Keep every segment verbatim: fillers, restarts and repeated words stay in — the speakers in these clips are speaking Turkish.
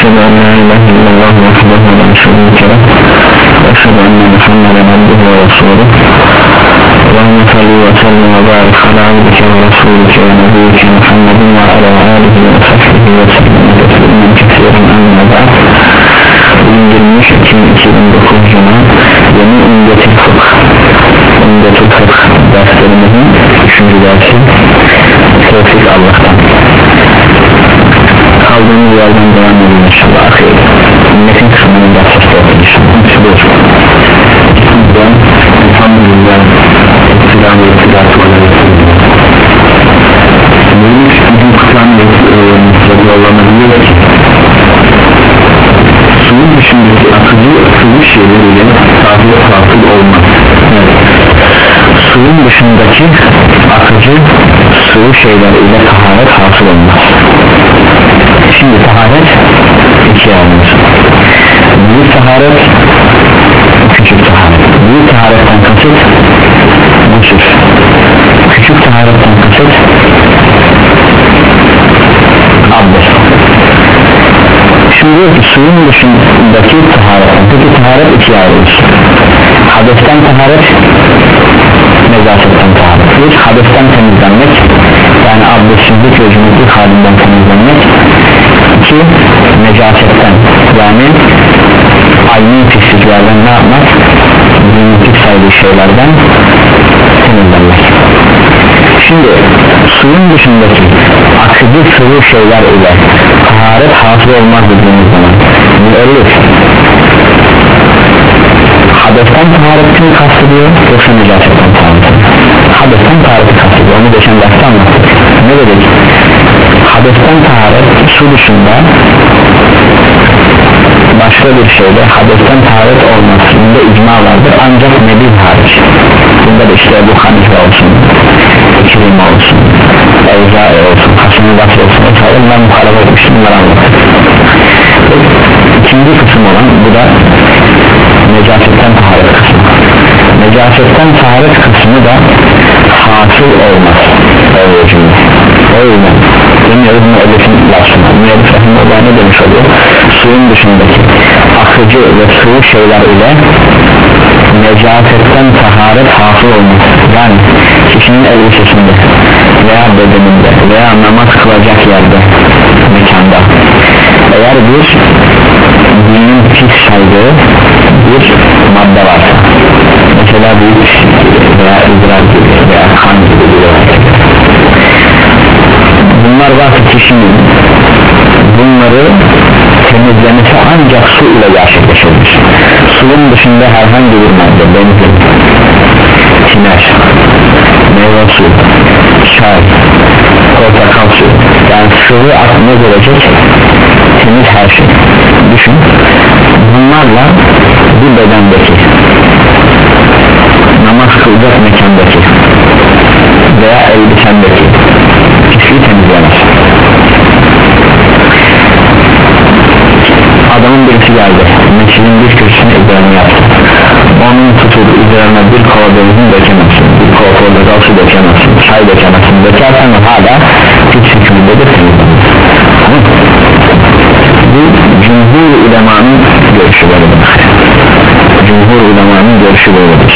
أشهد أن لا إله إلا الله وحده لا شريك له وأشهد أن محمدا عبده ورسوله اللهم صل وسلم وبارك على عبدك ورسولك ونبيك محمد وعلى آله وصحبه وسلم تسليما كثيرا أما بعد. İngilmiş iki bin dokuz Cuma yeni Umdetul Fıkh Umdetul Fıkh derslerimizin üçüncü dersi Tevfik Allah'tan. Kaldığımız yerden devam edelim inşallah. Ahir ümmetin kısmının dersleri okuyacağım. Elhamdülillah Selam ve Selatü Aleyhisselam. Neymiş bizim kısan radıyallahu ki suyun dışındaki akıcı sıvı şeyleriyle taharet hasıl olmaz. Evet. Suyun dışındaki akıcı sıvı şeyler ile taharet hasıl olmaz. Şimdi taharet ikiye alınır. Büyük taharet, küçük taharet. Büyük taharetten kasıt gusül. Küçük taharetten kasıt abdest. Şimdi diyor ki suyun dışındaki taharetten, peki taharet ikiye ayrılır. Hadesten taharet, nezasetten taharet. Bir, hadesten temizlenmek, yani abdestsizlik ve cünüplük halinden temizlenmek. İki, necasetten, yani aynı pisliklerden ne yapmak? Cünüplük saydığı şeylerden temizlenmek. Şimdi suyun dışındaki akıcı sıvı şeyler ile taharet hasıl olmaz dediğimiz zaman müellif hadesten taharetini kastediyor yoksa necasetten taharetini? Hadesten tahareti kastediyor, onu geçen derste anlattık. Ne dedik? Hadesten taharet su dışında başka bir şeyde hadesten taharet olmasında icma vardır ancak nebil hariç. Bunda da işte bu Hanife olsun, İkrime olsun, Evzai olsun, Hasan-ı Basri olsun, onlar muhalefet etmiştir, bunları anlattık. İkinci kısım olan bu da necasetten taharet kısmı. Necasetten taharet kısmı da hasıl olmaz. O yüzden demiyoruz müellifin lafına. Müellif rahimullah ne demiş oluyor? Suyun dışındaki akıcı ve sıvı şeyler ile necasetten taharet hasıl olmaz. Yani kişinin elbisesinde veya bedeninde veya namaz kılacak yerde, mekanda eğer bir dinin pis saydığı bir madde varsa, mesela büyük veya idrar gibi veya kan gibi bir bunlar varsa kişinin bunları temizlemesi ancak su ile gerçekleşir. Suyun dışında herhangi bir madde, benzin, tiner, meyve suyu, çay, portakal suyu, yani sıvı aklına gelecek temiz her şey. Düşün, bunlarla bir bedendeki namaz kılacak mekandaki veya elbisendeki pisliği temizlemez. Adamın birisi geldi, mescidin bir köşesine üzerine yaptı. Onun tutup üzerine bir kova benzin dökemezsin, bir kova portakal su dökemezsin, çay dökemezsin. Dökersen hala pis hükmündedir, temizlenir. Bu cumhur ulemanın görüşü böyledir. Cumhur ulemanın görüşü böyledir.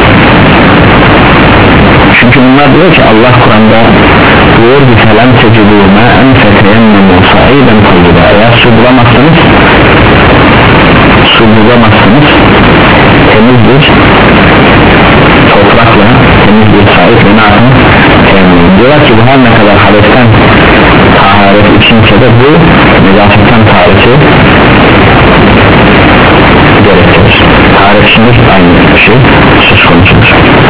Çünkü bunlar diyor ki Allah Kur'an'da diyor ki falan tecrübüme en feteyemmemu saiden koyuda, eğer su bulamazsanız su bulamazsanız temiz bir toprakla, temiz bir sahiple ne yapın? Teyemmüm. Diyorlar ki bu her ne kadar hadesten taharet içinse de bu necasetten tahareti gerektirir. Taharet içinde aynı şey söz konusudur.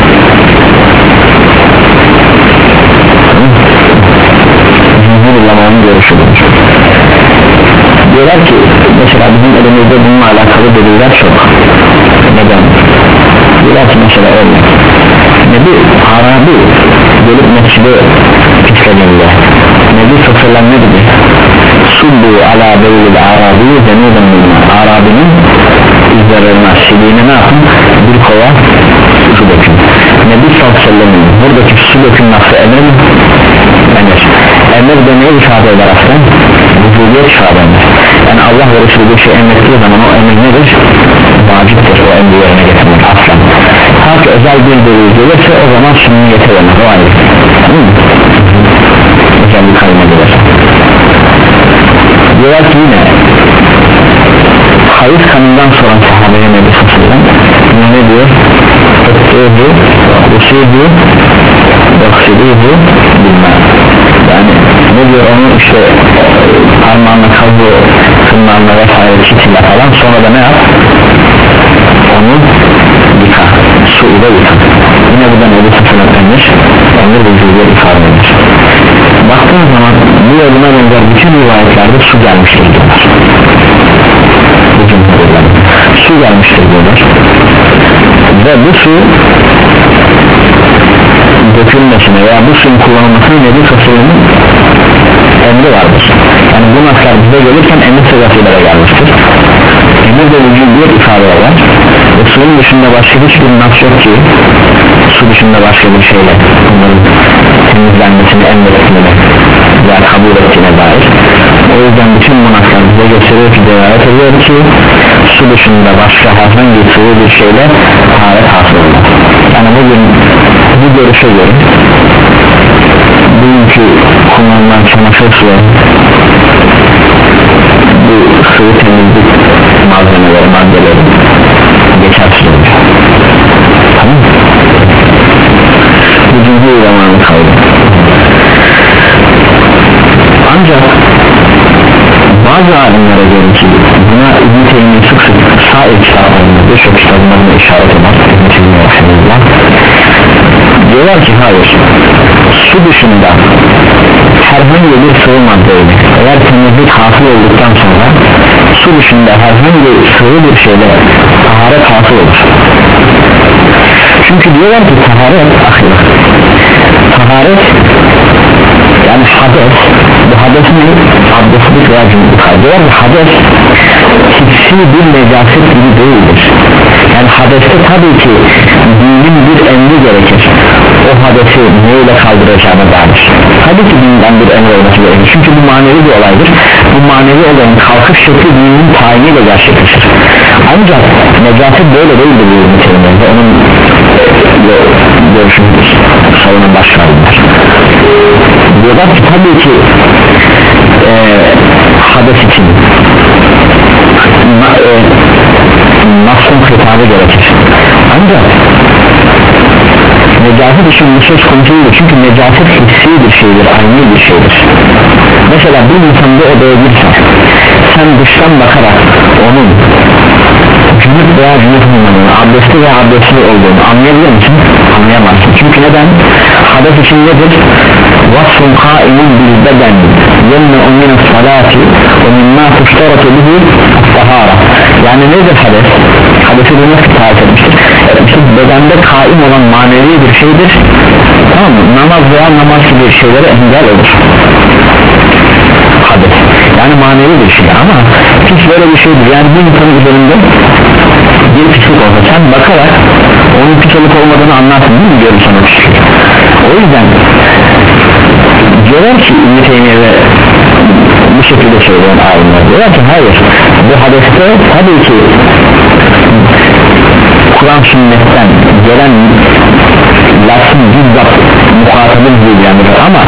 Cumhur ulemanın görüşüdür. Diyorlar ki mesela bizim elimizde bununla alakalı deliller çok. Neden? Diyorlar ki mesela örnek Nebi Arabi gelip mescide pislediğinde Nebi Sosyallah ne dedi? Subbu ala beylil Arabi zeniden minna. Arabinin üzerine sildiğine ne yapın? Bir kova su dökün. Nebi Sosyallah'ın buradaki su dökün nasıl emir mi? Emir. Emir demeyi ifade eder aslında. Vücudu vücudiyet ifade eder. Yani Allah ve Resulü bir şey emrettiği zaman o emir nedir? Vaciptir o emri yerine getirmek aslen. Ta ki özel bir delil gelirse o zaman sünniyete dönür, o ayrı. Tamam mı? Özel bir kalma gelirse. Diyorlar ki yine hayız kanından sonra sahabeye Nebi Sallallahu ne diyor? Ötüğü, usuğu, yoksuluğu bilmem. Yani ne diyor onu işte parmağına kazı, tırnağına vesaire çitiyle falan, sonra da ne yap? Onu yıka, su ile yıka. Yine buradan Nebi Sallallahu emir, emir vücudu ifade eder. Baktığın zaman bu yoluna benzer bütün rivayetlerde su gelmiştir diyorlar. Su gelmiştir diyorlar. Ve bu su dökülmesine veya bu suyun kullanılmasına Nebi Sallallahu emri vardır. Yani bu naslar bize gelirken emir sırasıyla gelmiştir. Emir de vücudiyet ifade eder. Ve suyun dışında başka hiçbir nas yok ki su dışında başka bir şeyle bunların temizlenmesini emrettiğine veya kabul ettiğine dair. O yüzden bütün bu naslar bize gösteriyor ki, devlet ediyor ki su dışında başka herhangi sıvı bir şeyle taharet hasıl olmaz. Yani bugün bu görüşe göre bugünkü kullanılan çamaşır suyu, bu sıvı temizlik malzemeleri, maddeleri geçersiz oluyor. Tamam mı? Bu cümle zamanı kaldı. Ancak bazı alimlere göre ki buna İbn-i Teymiye sık sık sair kitaplarında birçok kitaplarında işaret eder İbn-i Teymiye rahimahullah, diyorlar ki hayır, su dışında herhangi bir sıvı maddeyle eğer temizlik hasıl olduktan sonra su dışında herhangi sıvı bir şeyle taharet hasıl olur. Çünkü diyorlar ki taharet ahir, taharet yani hades, bu hades ne? Abdestlik veya cümlük. Diyorlar ki hades hissi bir necaset gibi değildir. Yani hadeste tabii ki dinin bir emri gerekir. O hadesi neyle kaldıracağına dair. Tabii ki dinden bir emri olması gerekir. Çünkü bu manevi bir olaydır. Bu manevi olayın kalkış şekli dinin tayiniyle gerçekleşir. Ancak necaset böyle değildir bu ünitelerinde. Onun görüşümüz savunan başkanlar. Diyorlar ki tabii ki e, hades için na, e, nasıl hitabı gerekir. Ancak necaset için bu söz konusu değil, çünkü necaset hissi bir şeydir, aynı bir şeydir. Mesela bir insanda odaya girsen, sen dıştan bakarak onun cünüp veya cünüp olmadığını, abdestli veya abdestli olduğunu anlayabilir misin? Anlayamazsın. Çünkü neden? Hades için nedir? Vasfun kaimun bil beden yemne'u min salati ve mimma tuştaratu bihi tahara. Yani nedir hades? Hadesi de nasıl tarif etmiştir? İşte bedende kaim olan manevi bir şeydir. Tamam mı? Namaz veya namaz gibi şeylere engel olur. Hades. Yani manevi bir şey ama hiç böyle bir şeydir. Yani bir insanın üzerinde bir pislik olsa sen bakarak onun pis olup olmadığını anlarsın değil mi? Görürsen o pislik. O yüzden diyorlar ki İbn-i Teymiye ve bu şekilde söyleyen alimler diyorlar ki hayır, bu hadeste tabii ki Kur'an sünnetten gelen lafın bizzat muhatabın bilgilendirir ama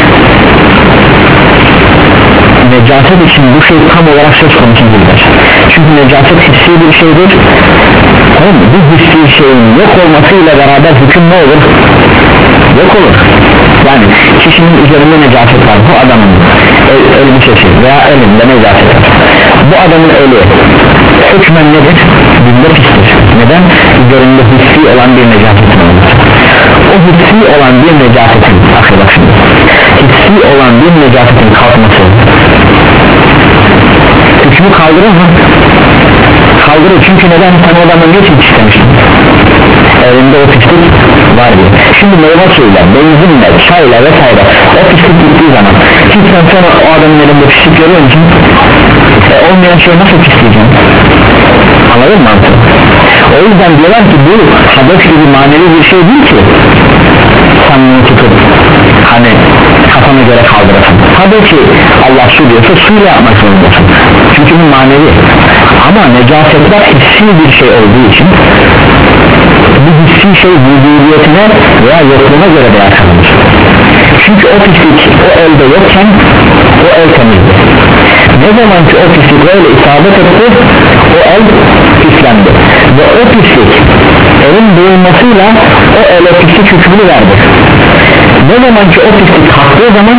necaset için bu şey tam olarak söz konusu değildir. Çünkü necaset hissi bir şeydir. Tamam mı? Bu hissi şeyin yok olmasıyla beraber hüküm ne olur? Yok olur. Yani kişinin üzerinde necaset var, bu adamın el, elbisesi veya elinde necaset var. Bu adamın eli hükmen nedir? Bunda pistir. Neden? Üzerinde hissi olan bir necasetin olması. O hissi olan bir necasetin, akıl bak şimdi, hissi olan bir necasetin kalkması hükmü kaldırır mı? Kaldırır, çünkü neden? Sen o adamın ne için istemiştin? Elinde o pislik var diye. Şimdi meyve suyuyla, benzinle, çayla vesaire o pislik gittiği zaman hiç sen sonra o adamın elinde pislik görüyor musun? E, olmayan şey nasıl pisleyeceksin? Anladın mı? O yüzden diyorlar ki bu hades gibi manevi bir şey değil ki. sen bunu tutup hani kafana göre kaldırasın. Tabii ki Allah su diyorsa suyla yapmak zorundasın, çünkü bu manevi. Ama necasetler hissi bir şey olduğu için bu hissi şey vücudiyetine veya yokluğuna göre değer kazanır. Çünkü o pislik o elde yokken o el temizdi. Ne zaman ki o pislik öyle isabet etti, o el pislendi ve o pislik elin duyulmasıyla o ele pislik hükmünü verdi. Ne zaman ki o pislik kalktığı zaman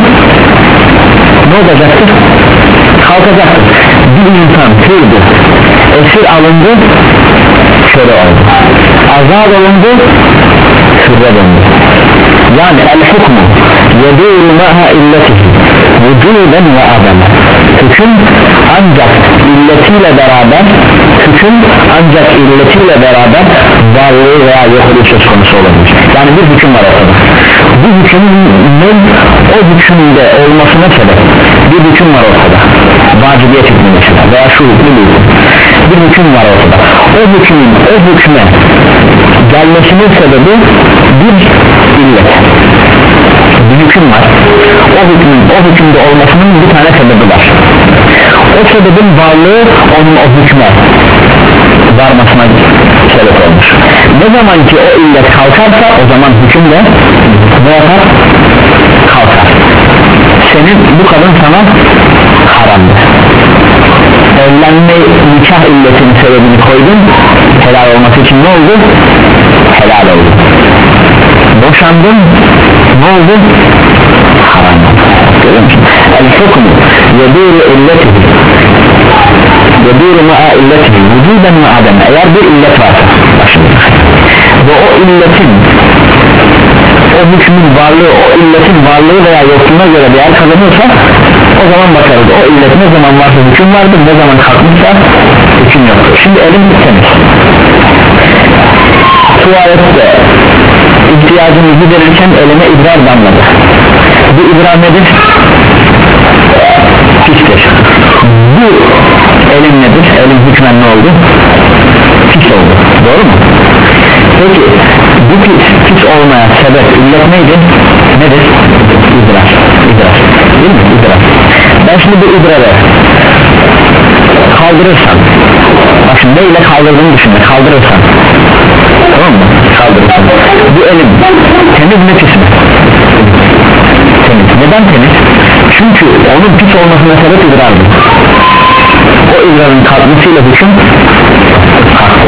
ne olacaktır? Kalkacaktır. Bir insan kırdı, esir alındı, köle oldu, azad olundu, hürre döndü. Yani el hukmu yedûru maha illetihi vücuden ve adem. Hüküm ancak illetiyle beraber hüküm ancak illetiyle beraber varlığı veya yokluğu söz konusu olabilir. Yani bir hüküm var ortada. Bu hükümün o hükümde olmasına sebep bir hüküm var ortada, vacibiyet hükmü mesela veya şu hükmü değil, bir hüküm var ortada. O hükmün o hükme gelmesinin sebebi bir illet, bir hüküm var. O hükmün o hükümde olmasının bir tane sebebi var. O sebebin varlığı onun o hükme varmasına sebep olmuş. Ne zaman ki o illet kalkarsa o zaman hüküm de ne yapar? Kalkar. Senin bu kadın sana haramdır. Evlenme nikah illetinin sebebini koydun, helal olması için ne oldu? Helal oldu. Boşandın, ne oldu? Haram. Görüyor musun? El hukmu yedûru illetihi yedûru ma'a illetihi vücuden ve ademe. Eğer bir illet varsa ve o illetin o hükmün varlığı, o illetin varlığı veya yokluğuna göre değer kazanıyorsa o zaman bakarız. O illet ne zaman varsa hüküm vardır, ne zaman kalkmışsa hüküm yoktur. Şimdi elim temiz, tuvalette ihtiyacını giderirken elime idrar damladı. Bu idrar nedir? Pistir. Bu elim nedir? Elim hükmen ne oldu? Pis oldu. Doğru mu? Peki bu pis, pis olmaya sebep illet neydi? Nedir? İdrar. İdrar. Değil mi? İdrar. Ben şimdi bu idrarı kaldırırsam, bak şimdi neyle kaldırdığını düşünme, kaldırırsam, tamam mı? Kaldırırsam bu elim temiz mi pis mi? Temiz. Neden temiz? Çünkü onun pis olmasına sebep idrardı. O idrarın kalkmasıyla hüküm kalktı.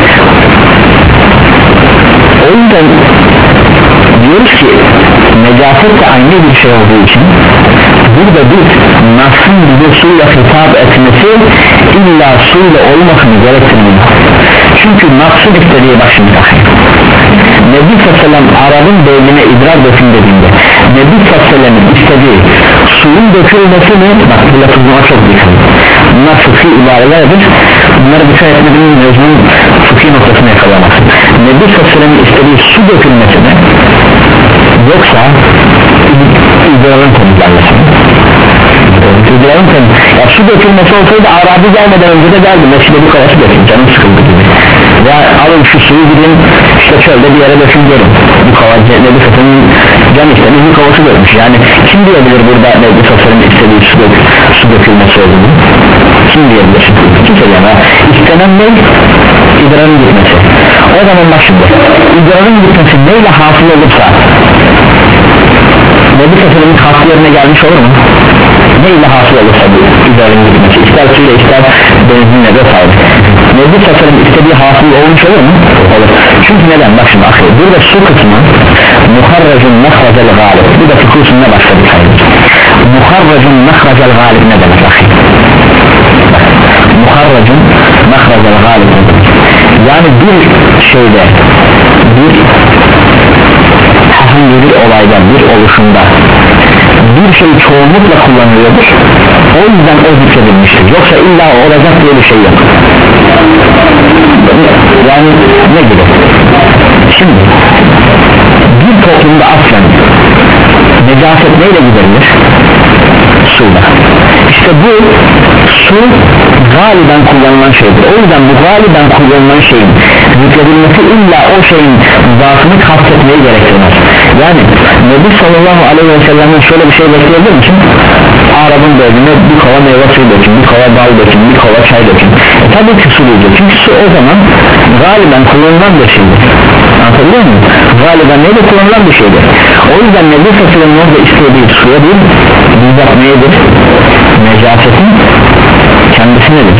O yüzden diyoruz ki necaset de aynı bir şey olduğu için burada biz nasın bize suyla hitap etmesi illa suyla olmasını gerektirmiyor. Çünkü nasın istediği bak şimdi Nebi Sallam Arap'ın beynine idrar dökün dediğinde Nebi Sallam'ın istediği suyun dökülmesi mi? Bak bu lafızıma çok dikkat. Bunlar fıkhi ibarelerdir. Bunları bir şey etmediğimiz mevzunun fıkhi noktasını yakalamazsın. Nebi Sallam'ın istediği su dökülmesi mi? Yoksa idrarın temizlenmesi mi? İdrarın temizlenmesi. Ya su dökülmesi olsaydı Arabi gelmeden önce de geldi. Mescide bu kavası dökün, canım sıkıldı gibi. Ya alın şu suyu gidin işte çölde bir yere dökün görün. Bu kavacı Nebi Sallam'ın can istediği bu kavası dökmüş. Yani kim diyebilir burada Nebi Sallam'ın istediği su, dök, su dökülmesi olduğunu? Kim diyebilir? Kimse diyemez. İstenen ne? İdrarın gitmesi. O zaman bak şimdi idrarın gitmesi neyle hasıl olursa Nebi Sallam'ın hasıl yerine gelmiş olur mu? Neyle hasıl olursa bu idrarın gitmesi, ister suyla ister benzinle vesaire, Nebi Sallam'ın istediği hasıl olmuş olur mu? Olur. Çünkü neden? Bak şimdi akıl. Burada su kısmı muharracun mehrazel galib. Bu da fıkıh usulüne başladık. Muharracun mehrazel galib ne demek akıl? Muharracun mehrazel galib ne demek? Yani bir şeyde bir herhangi bir olayda, bir oluşumda bir şey çoğunlukla kullanılıyordur, o yüzden o zikredilmiştir, yoksa illa olacak diye bir şey yok. Yani ne gibi? Şimdi bir toplumda aslen necaset neyle giderilir? Suyla. İşte bu su galiben kullanılan şeydir. O yüzden bu galiben kullanılan şeyin zikredilmesi illa o şeyin zatını kastetmeyi gerektirmez. Yani Nebi sallallahu aleyhi ve sellem'den şöyle bir şey bekleyebilir misin? Arabın bölümüne bir kova meyve suyu dökün, bir kova bal dökün, bir kova çay dökün. E tabi ki su diyecek, çünkü su o zaman galiben kullanılan bir şeydir. Anlatabiliyor muyum? Galiben neyle kullanılan bir şeydir. O yüzden Nebi sallallahu aleyhi ve sellem'in orada istediği suya değil, bizzat neyedir? Necasetin kendisinedir.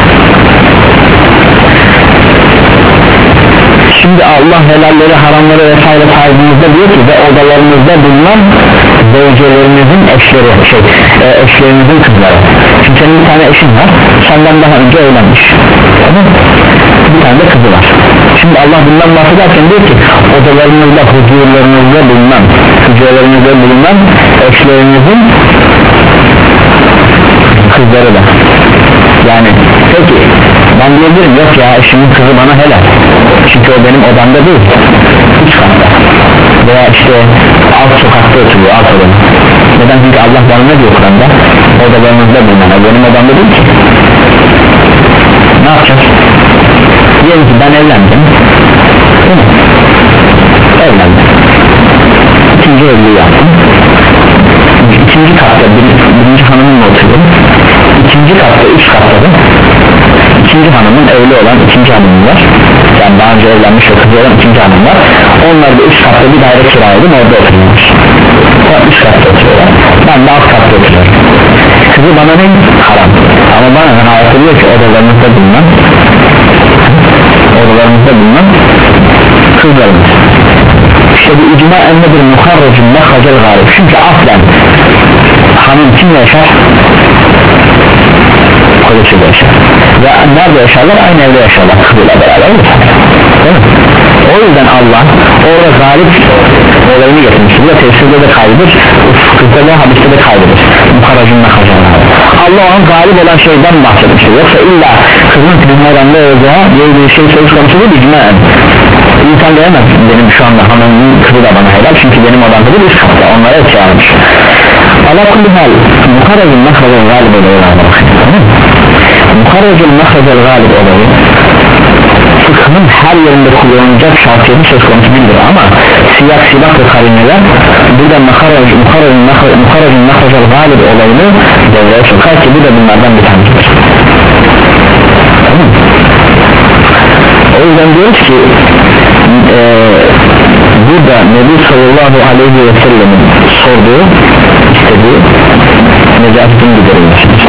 Şimdi Allah helalleri, haramları vesaire saydığımızda diyor ki ve odalarımızda bulunan zevcelerinizin eşleri, şey, e, eşlerinizin kızları. Şimdi senin bir tane eşin var, senden daha önce evlenmiş, tamam? Bir tane de kızı var. Şimdi Allah bundan bahsederken diyor ki odalarınızda, huzurlarınızda bulunan, huzurlarınızda bulunan eşlerinizin kızları da. Yani peki ben diyebilirim yok ya eşimin kızı bana helal, çünkü o benim odamda değil, üç katta veya işte alt sokakta oturuyor, alt odada. Neden? Çünkü Allah bana ne diyor Kur'an'da? Odalarınızda bulunan, o benim odamda değil ki. Ne yapacağız? Diyelim ki ben evlendim, değil mi? Evlendim, ikinci evliliği yaptım, ikinci katta bir, birinci hanımımla oturdum, ikinci katta üç katta da ikinci hanımın, evli olan ikinci hanımım var, yani daha önce evlenmiş ve kızı olan ikinci hanım var. Onlar da üç katta bir daire kiraladım, orada oturuyormuş. O üç katta oturuyorlar, ben de alt katta oturuyorum. Kızı bana ne? Haram. Ama bana ne hayatılıyor ki odalarımızda bulunan odalarımızda bulunan kızlarımız. İşte bu icma ennedir muharracın mehracel galib. Çünkü aslen hanım kimle yaşar? Kocasıyla yaşar. Ve nerede yaşarlar? Aynı evde yaşarlar, kızıyla beraber yaşar. O yüzden Allah orada galip olayını getirmiştir. Bu da tefsirde de kaydır, fıkıhta da hadiste de kaydır. Muharracın mehracel galib. Allah onun galip olan şeyden bahsetmiştir. Yoksa illa kızın kızın oranda olacağı diye bir şey söz konusu değil, icmaen. İnsan diyemez benim şu anda hanımın kızı da bana helal, çünkü benim odamda bir üst katta, onlara et çağırmış. Ala kulli hal muharracın mehracel galib olayı var. Muharracın mehracel galib olayı fıkhın her yerinde kullanılacak şartiyeti söz konusu değildir, ama siyak, silah ve karineler burada muharracın mehracel galib olayını devreye sokar ki bu da bunlardan bir tanesidir. Tamam. O yüzden diyoruz ki e, burada Nebi sallallahu aleyhi ve sellem'in sorduğu, istediği necasetin giderilmesidir.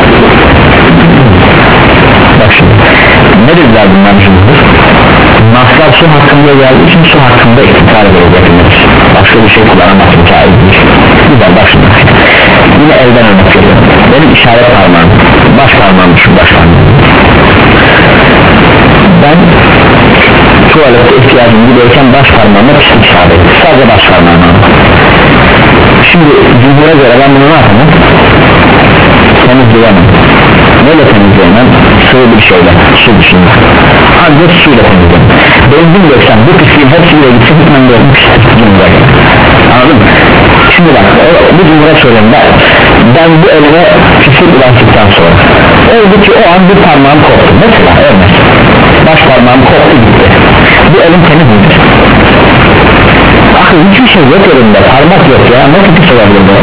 Bak şimdi ne dediler bunlar cümledir? Naslar su hakkında geldiği için su hakkında iktikar edilir. Başka bir şey kullanamazsın, caiz değil. Güzel, bak şimdi yine elden örnek veriyorum. Benim işaret parmağım, baş parmağım şu baş parmağım. Ben tuvalette ihtiyacım gidiyken baş parmağımla pislik işaret ettim, sadece baş parmağımla. Şimdi cümleye göre ben bunu ne yapamam? Temizleyemem. Neyle temizleyemem? Sıvı bir şeyle, su dışında. Ancak suyla temizleyemem. Benzin döksem bu pisliğin hepsiyle gitsin, gitmem de bir pislik cümleye göre. Anladın mı? Şimdi bak bu cümleye söyleyeyim, ben, ben bu elime pislik ulaştıktan sonra oldu ki o an bir parmağım koptu, mesela örnek baş parmağım koptu gitti, bu elim temiz midir? Akıl hiçbir şey yok elimde, parmak yok ya, nasıl pis olabilir bu?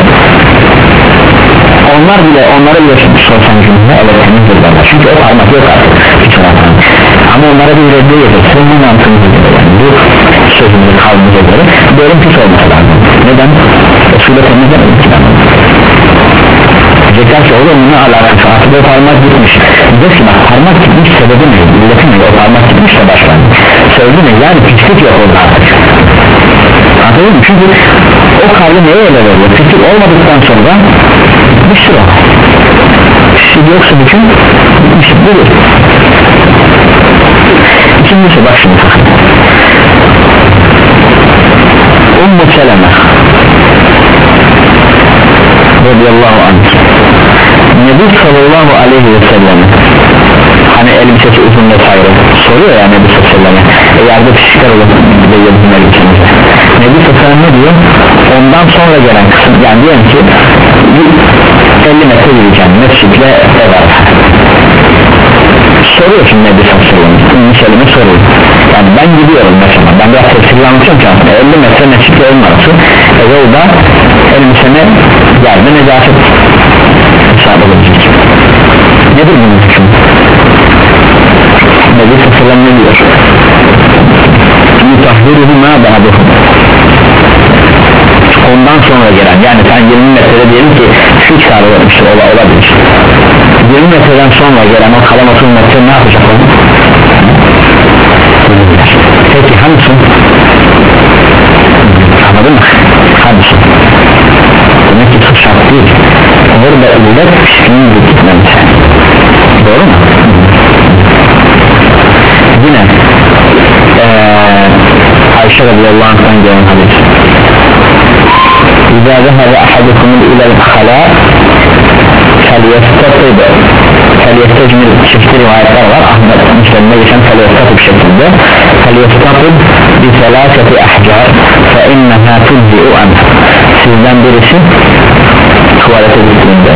Onlar bile, onlara bile sorsan cümle evet temizdir bana, çünkü o parmak yok artık hiç olmadan. Ama onlara bir reddiye yedirsin, bu mantığımıza göre, yani bu sözümüzü kavmimize göre bu elim pis olması lazım. Neden? O suyla temizlemedik ki ben. Diyecekler ki oğlum ne alakası, artık o parmak gitmiş. Diyecek ki bak parmak gitmiş sebebi ne? Milleti mi? O parmak gitmiş de başkan sebebi ne? Yani pislik yok orada artık. Anladın mı? Çünkü o kalbi neye ele veriyor? Pislik olmadıktan sonra bitmiştir o. Pislik yoksa bütün bitmiştir, budur. İkincisi bak şimdi Ummu Seleme radıyallahu anh Nebi sallallahu aleyhi ve sellem hani elbisesi uzun vesaire soruyor ya Nebi sallallahu aleyhi ve sellem eğer de pişikler olur de yedin elbisenize Nebi sallallahu aleyhi ve sellem ne diyor? Ondan sonra gelen kısım, yani diyelim ki elli metre yürüyeceğim mescidle ev arası, soru soruyorsun Nebi Sallallahu Ümmi Selim'e soruyor. Yani ben gidiyorum mesela, ben biraz tefsirle anlatacağım ki elli metre mescitle evin arası, e yolda elbiseme geldi necaset hesap edecek. Nedir bunun hüküm? Nebi Sallallahu ne diyor? Mutahhiruhu ma ba'duhu, ondan sonra gelen, yani sen yirmi metrede diyelim ki fix aralamıştır, ola, olabilir yirmi metreden sonra gelen o kalan otuz metre ne yapacak onu? Peki hangisi? Anladın mı? Hangisi? Demek ki çok şart değil, orada illet pişkin bir gitmemiz, doğru mu? Yine ee, Ayşe radıyallahu anh'tan gelen hadis, İzâ zehâbe ahadukumul ilel halâ felyestatib felyestecmil çeşitli rivayetler var. Ahmet Müslim'de geçen felyestatib şeklinde, felyestatib bi selâseti ahcar fe innehâ tuzzi'u anha, sizden birisi tuvalete gittiğinde,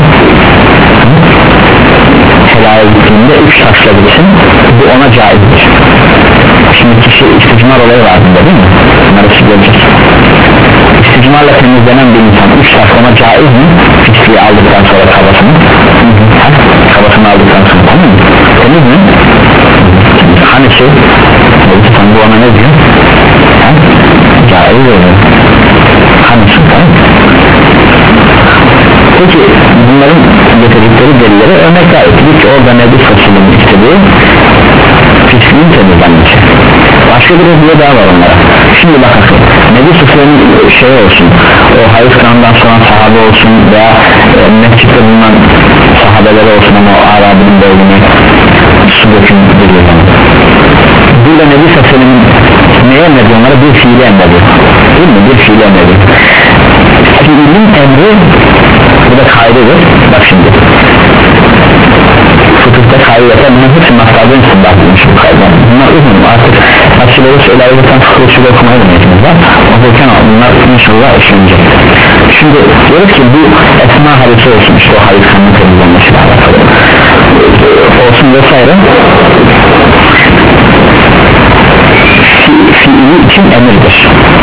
helaya gittiğinde üç taşla gitsin, bu ona caizdir. Şimdi kişi isticmar olayı var bunda değil mi? Bunları göreceğiz. İsticmarla temizlenen bir insan üç taş ona caiz mi? Pisliği aldıktan sonra kabasını, kabasını aldıktan sonra, tamam mı? Temiz mi? Hani şey, bu ona ne diyor? Ha? Caiz oluyor. Hani şey, tamam mı? Peki bunların getirdikleri delilleri örnekler ettik ki orada Nebi Sallallahu istediği pisliğin temizlenmesi. Başka bir hediye daha var onlara. Şimdi bakın, Nebi Sallallahu şey olsun, o hayız kanından sonra sahabe olsun veya e, mescitte bulunan sahabeler olsun ama o Arabi'nin bölümüne su döküldürüyor. Burada Nebi Sallallahu neye emrediyor onlara? Bir fiili emrediyor, değil mi? Bir fiili emrediyor. Fiilin emri burada kaydedir. Bak şimdi fıkıhta kaydete bunun hepsi mastardan istinbat edilmiş bu kaydeler. Bunlar uzun, artık açıları söylerken fıkıh usulü okumaya deneyeceğiz var. Okurken bunlar inşallah işlenecek. Şimdi diyoruz ki bu esma hadisi olsun, işte o hadis kanını temizlenmesiyle alakalı olsun vesaire, fiili için emirdir.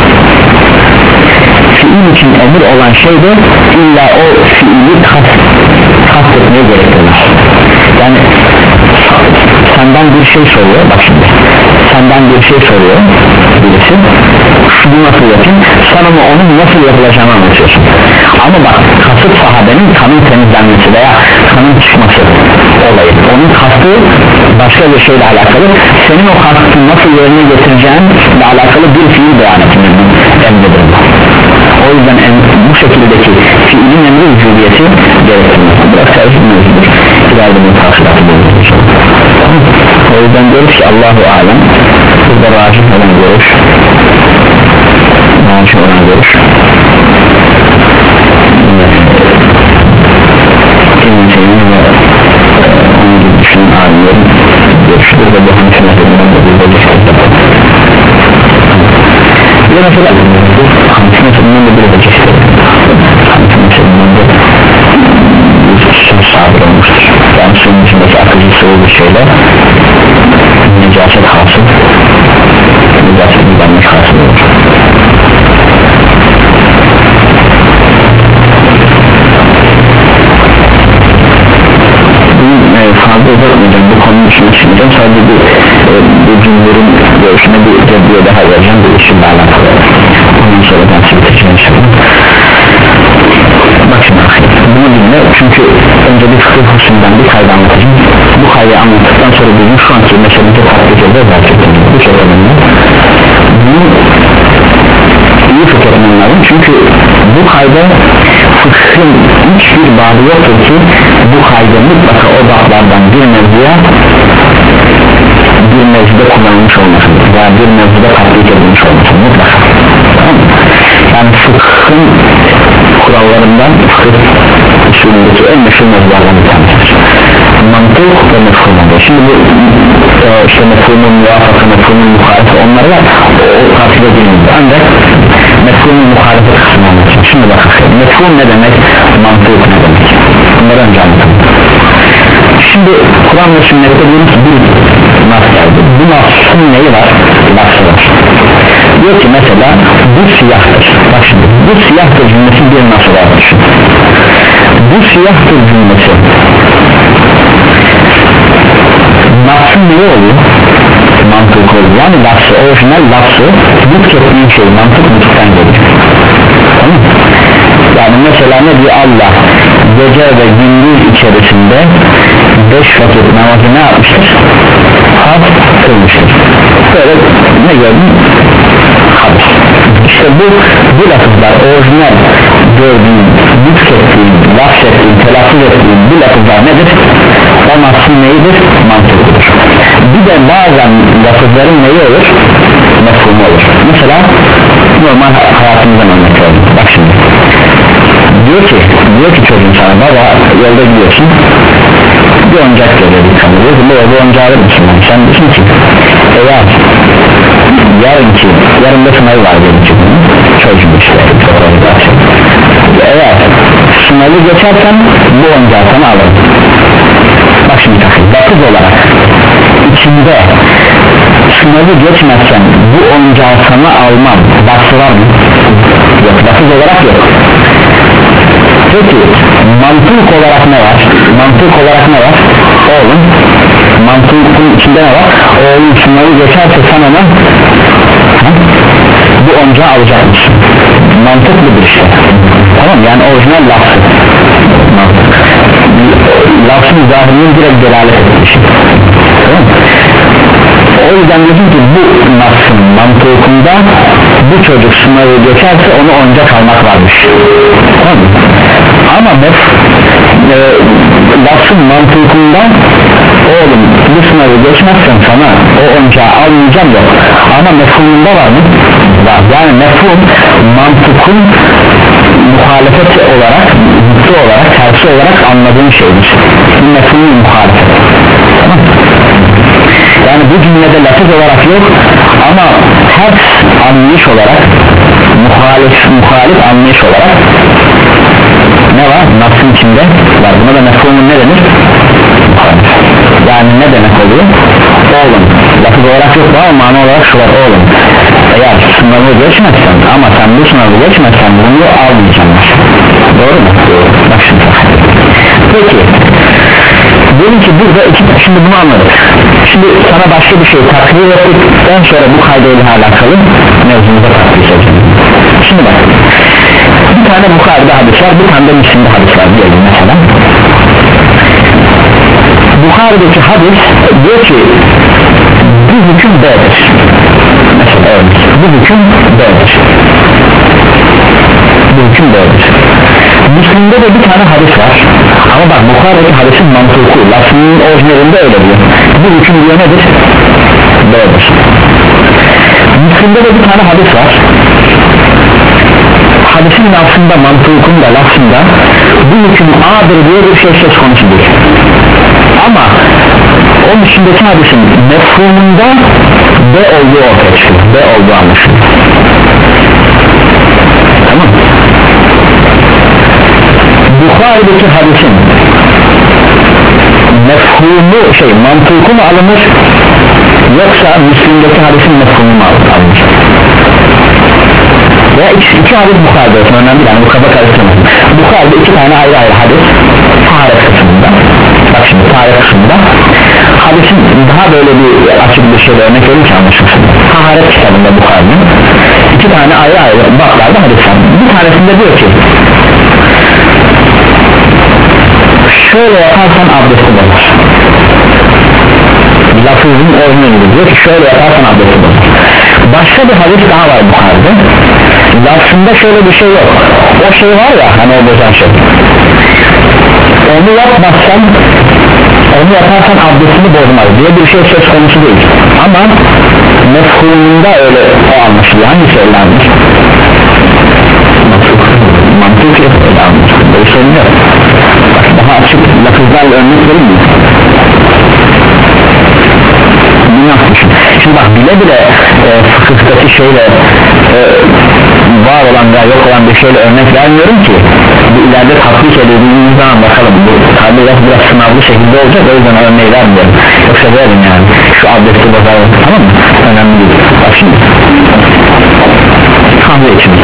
Fiil için emir olan şey de illa o fiili kast, kast etmeye gerektirir. Yani senden bir şey soruyor, bak şimdi senden bir şey soruyor birisi, şunu nasıl yapayım, sen ama onun nasıl yapılacağını anlatıyorsun. Ama bak, kasıt sahabenin kanın temizlenmesi veya kanın çıkması olayı, onun kastı başka bir şeyle alakalı, senin o kastını nasıl yerine getireceğinle alakalı bir fiil beyan etmenin emridir. O yüzden en, bu şekildeki fiilin emri vücudiyeti gerektirmez. Biraz karışık mevzudur, ileride bu tavsilatı bulunur. O yüzden diyoruz ki Allahu alem, burada racih olan görüş, racih olan görüş kimin şeyini ve onun gibi düşünün alimlerin görüşüdür ve bu hangi mezhedinden de burada geçti. Bir de mesela hangi mezhedinden de burada geçti, hangi mezhedinden de söz sahibi olmuştur. Yani suyun içindeki akıcı sıvı bir şeyle necaset hasıl, necaset gidermek hasıl olur. Bugün e, fazla uzatmayacağım, bu konunun içine çıkmayacağım, sadece bir, e, bir cümlerin görüşüne bir tedbiye daha vereceğim, bir işimle alakalı. Ondan sonra ben size seçeceğim inşallah. Bak şimdi bunu dinle, çünkü önce bir fıkıh hususundan bir kaydı anlatacağım. Bu kaydı anlattıktan sonra bizim şu anki meselemize tatbik edeceğiz gerçekten. Bu çok önemli. Bunu iyi fıkıh önemli, çünkü bu kayda fıkhın hiçbir bağlı yoktur ki bu kayda mutlaka o bağlardan bir mevzuya bir mevzuda kullanılmış olmasın veya bir mevzuda tatbik edilmiş olmasın mutlaka. Tamam mı? Yani fıkhın kurallarından fıkıh usulündeki en meşhur mevzulardan bir tanesidir. Mantık ve mefhumundur. Şimdi bu e, işte mefhumun muvafaka, mefhumun muharife, onları da o takip edilmedi. Ancak mefhumun muharife kısmı anlatacağım. Şimdi bakın, mefhum ne demek, mantık ne demek, bunları önce anlatalım. Şimdi Kur'an ve sünnette diyoruz ki bir nas geldi. Bu nasın neyi var? Lafı var. Diyor ki mesela bu siyahtır. Bak şimdi bu siyahtır cümlesi bir nasıl var düşün. Bu siyahtır cümlesi nasıl ne oluyor? Mantık oluyor. Yani lafı, orijinal lafı nutk ettiğin şey mantık nutktan geliyor. Tamam. Yani mesela ne diyor Allah gece ve gündüz içerisinde beş vakit namazı ne yapmıştır? Farz kılmıştır. Böyle ne gördün? Hadis. İşte bu bu lafızlar orijinal gördüğün, nutk ettiğin, lafz ettiğin, telaffuz ettiğin bu lafızlar nedir? O nasıl neyidir? Mantıklıdır. Bir de bazen lafızların neyi olur? Mefhumu olur. Mesela normal hayatımızdan örnek verelim. Bak şimdi diyor ki, diyor ki çocuğun sana baba yolda gidiyorsun bir oyuncak görüyor bir kamera diyor ki baba bu oyuncağı alır mısın? Sen diyorsun ki eğer yarınki yarında sınavı var diyelim ki çocuğun işte eğer sınavı geçersen bu oyuncağı sana alırım. Bak şimdi takıl lafız olarak içinde sınavı geçmezsen bu oyuncağı sana almam lafı var mı? Yok, lafız olarak yok. Peki mantık olarak ne var? Mantık olarak ne var? Oğlum mantığın içinde ne var? Oğlum sınavı geçerse sen ona ha? bu oyuncağı alacak mısın? Mantıklıdır işte. Tamam yani orijinal lafı lafın zahirinin direkt delalet etmiş. Tamam mı? O yüzden diyorsun ki bu nasıl mantığında bu çocuk sınavı geçerse onu oyuncak almak varmış. Tamam mı? Ama mef e, lafın mantığında oğlum bu sınavı geçmezsen sana o oyuncağı almayacağım yok. Ama mefhumunda var mı? Var. Yani mefhum mantıkın muhalefet olarak, zıttı olarak, tersi olarak anladığın şeydir. Bu mefhumun muhalefet. Tamam. Yani bu cümlede lafız olarak yok ama her anlayış olarak muhalif, muhalif anlayış olarak ne var? Nasıl içinde var. Buna da mefhumun ne denir? Yani ne demek oluyor? Oğlum lafız olarak yok ama mana olarak şu var oğlum eğer sınavı geçmezsen ama sen bu sınavı geçmezsen bunu almayacağım. Doğru mu? Bak şimdi. Peki diyelim ki burada iki, şimdi bunu anladık. Şimdi sana başka bir şey takdir ettikten sonra bu kaydıyla alakalı mevzumuza takdir edeceğim. Şimdi bak bir tane Bukhari'de hadis var, bir tane de Müslim'de hadis var diyelim mesela. Bukhari'deki hadis diyor ki bu hüküm B'dir. Mesela evet, bu hüküm B'dir. Bu hüküm B'dir. Müslim'de de bir tane hadis var. Ama bak Bukhari'deki hadisin mantığı lafının orijinalinde öyle diyor. Bu hüküm diyor nedir? B'dir. Müslim'de de bir tane hadis var. Hadisin lafında, mantığında, lafında bu hüküm A'dır diye bir şey söz konusu değil. Ama onun içindeki hadisin mefhumunda B olduğu ortaya çıkıyor. B olduğu anlaşılıyor. Tamam. Bukhari'deki hadisin mefhumu şey mantığı mı alınır yoksa Müslim'deki hadisin mefhumu mu alınır? Ya iki, iki hadis Bukhari'de olsun önemli yani bu kafa karıştırmasın. Bukhari'de iki tane ayrı ayrı hadis taharet kısmında. Bak şimdi taharet kısmında hadisin daha böyle bir açık bir şeyle örnek verir ki anlaşılsın. Taharet kitabında Bukhari'nin iki tane ayrı ayrı baklarda hadis var. Bir tanesinde diyor ki şöyle yaparsan abdesti bozar. Lafızın orijinali diyor ki şöyle yaparsan abdesti bozar. Başka bir hadis daha var Bukhari'de. Lafzında şöyle bir şey yok. O şey var ya hani o bozan şey. Onu yapmazsan onu yaparsan abdestini bozmaz diye bir şey söz konusu değil. Ama mefhumunda öyle o anlaşılıyor. Hangisi öyle anlaşılıyor? Mantık yok öyle anlaşılıyor. Böyle sorun yok. Daha açık lafızlarla örnek verir mi? Şimdi bak bile bile e, fıkıhtaki şeyle e, var olan veya yok olan bir şeyle örnek vermiyorum ki bu ileride tatbik edildiğimiz zaman bakalım, bu tabi biraz sınavlı şekilde olacak, o yüzden örneği vermiyorum, yoksa verin yani şu abdesti bozalım, tamam mı? Önemli değil. Bak şimdi kahve içmek,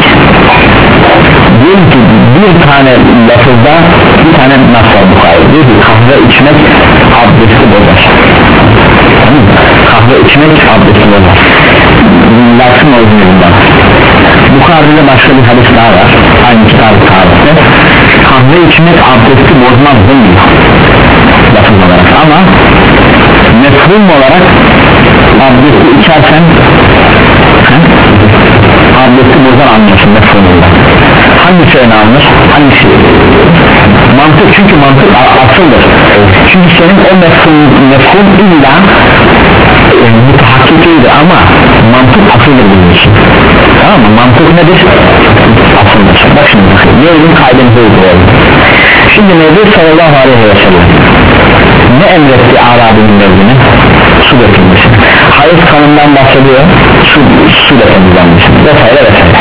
diyelim ki bir tane lafızda bir tane nasıl Bukhari diyor ki kahve içmek abdesti bozar, tamam mı? Kahve içmek abdesti bozar, lafın orijinalinden. Bukhari'de başka bir hadis daha var, aynı kitabı tarihte kahve içmek abdesti bozmaz demiyor lafız olarak, ama mefhum olarak abdesti içersen he? abdesti bozar anlıyorsun mefhumunda. Hangisi öne alınır? Hangisi? Mantık, çünkü mantık asıldır. Çünkü senin o mefhum, mefhum illa e, mutahakkik değildir ama mantık asıldır bunun için. Tamam mı? Mantık nedir? Asıldır. Bak şimdi bakayım. Neyinin kaydımızı uygulayalım. Şimdi Nebi sallallahu aleyhi ve sellem ne emretti Arabi'nin mevzini? Su dökülmesi. Hayız kanından bahsediyor, su, su dökülmesi vesaire vesaire.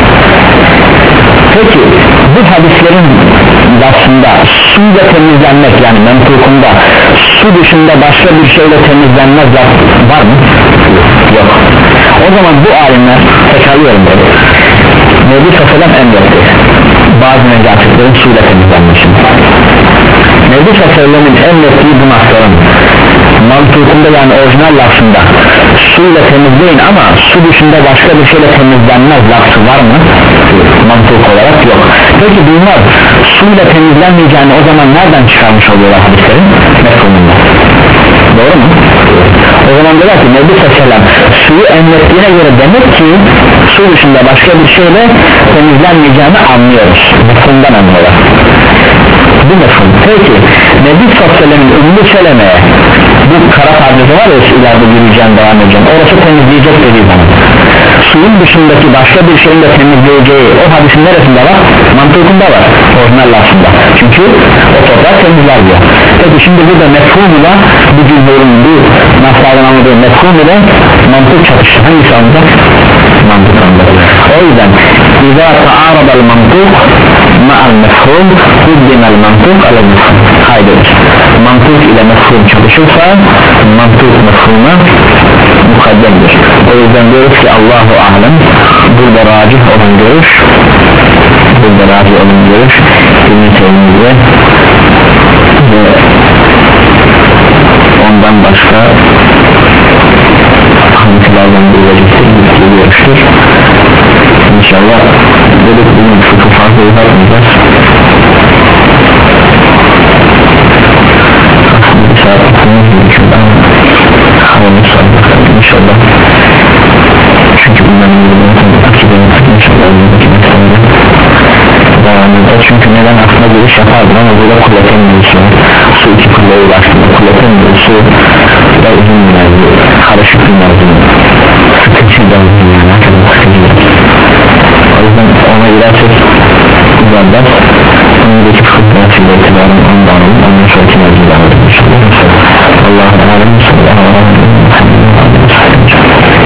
Peki bu hadislerin aslında suyla temizlenmek, yani mentukunda su dışında başka bir şeyle temizlenmez var mı? Yok. O zaman bu alimler, tekrarlıyorum böyle, Nebi sallallahu aleyhi ve sellem emretti bazı necasitlerin suyla temizlenmesini. Nebi sallallahu aleyhi ve sellem'in emrettiği bu nasların mantıkında, yani orijinal lafında suyla temizleyin ama su dışında başka bir şeyle temizlenmez lafı var mı? Mantık olarak yok. Peki bunlar suyla temizlenmeyeceğini o zaman nereden çıkarmış oluyorlar hadislerin? Mefhumunda. Doğru mu? O zaman diyorlar ki Nebi sallallahu aleyhi ve sellem suyu emrettiğine göre demek ki su dışında başka bir şeyle temizlenmeyeceğini anlıyoruz. Mefhumdan anlıyorlar. Bu mefhum. Peki Nebi sallallahu aleyhi ve sellem'in Ümmü Seleme'ye bu kara parçası var ya, ileride yürüyeceğim, devam edeceğim, orası temizleyecek dediği zaman suyun dışındaki başka bir şeyin de temizleyeceği o hadisin neresinde var? Mantıkında var, orijinal lafında, çünkü o toprak temizler diyor. Peki şimdi burada mefhumuyla bu cümlenin, bu naslardan anladığı mefhumuyla mantık çatıştı, hangisi anlayacak? Mantık anlayacak. O yüzden İzâ ta'âradal mantık ma'al mefhum kuddimel mantık alel mefhum. Haydır, mantık ile mefhum çalışırsa mantık mefhuma mukaddemdir. O yüzden diyoruz ki Allahu alem, burada racih olan görüş, burada racih olan görüş İbn-i Teymiye ve ondan başka hanımlardan bir vecihtir, bir görüştür. İnşallah dedik bugün fıkıh fazla uzatmayacağız. Bir saat tutmamız gerekiyor, ben havamı sardım inşallah. Çünkü bunların ilgili takip edilmek inşallah önümüzdeki meselede devam edeceğiz. Çünkü neden aslında giriş yapardım ama burada kuvveten mevzusu, su iki kuvveye ulaştığında kuvveten mevzusu da uzun bir mevzu, karışık bir mevzu, sıkıntı da uzun yani, hakikaten sıkıntı. O yüzden ona girersek uzanlar, önündeki fıkıh ve itibaren ondan alalım, ondan sonraki mevzudan alalım inşallah. Allah'a emanet olun.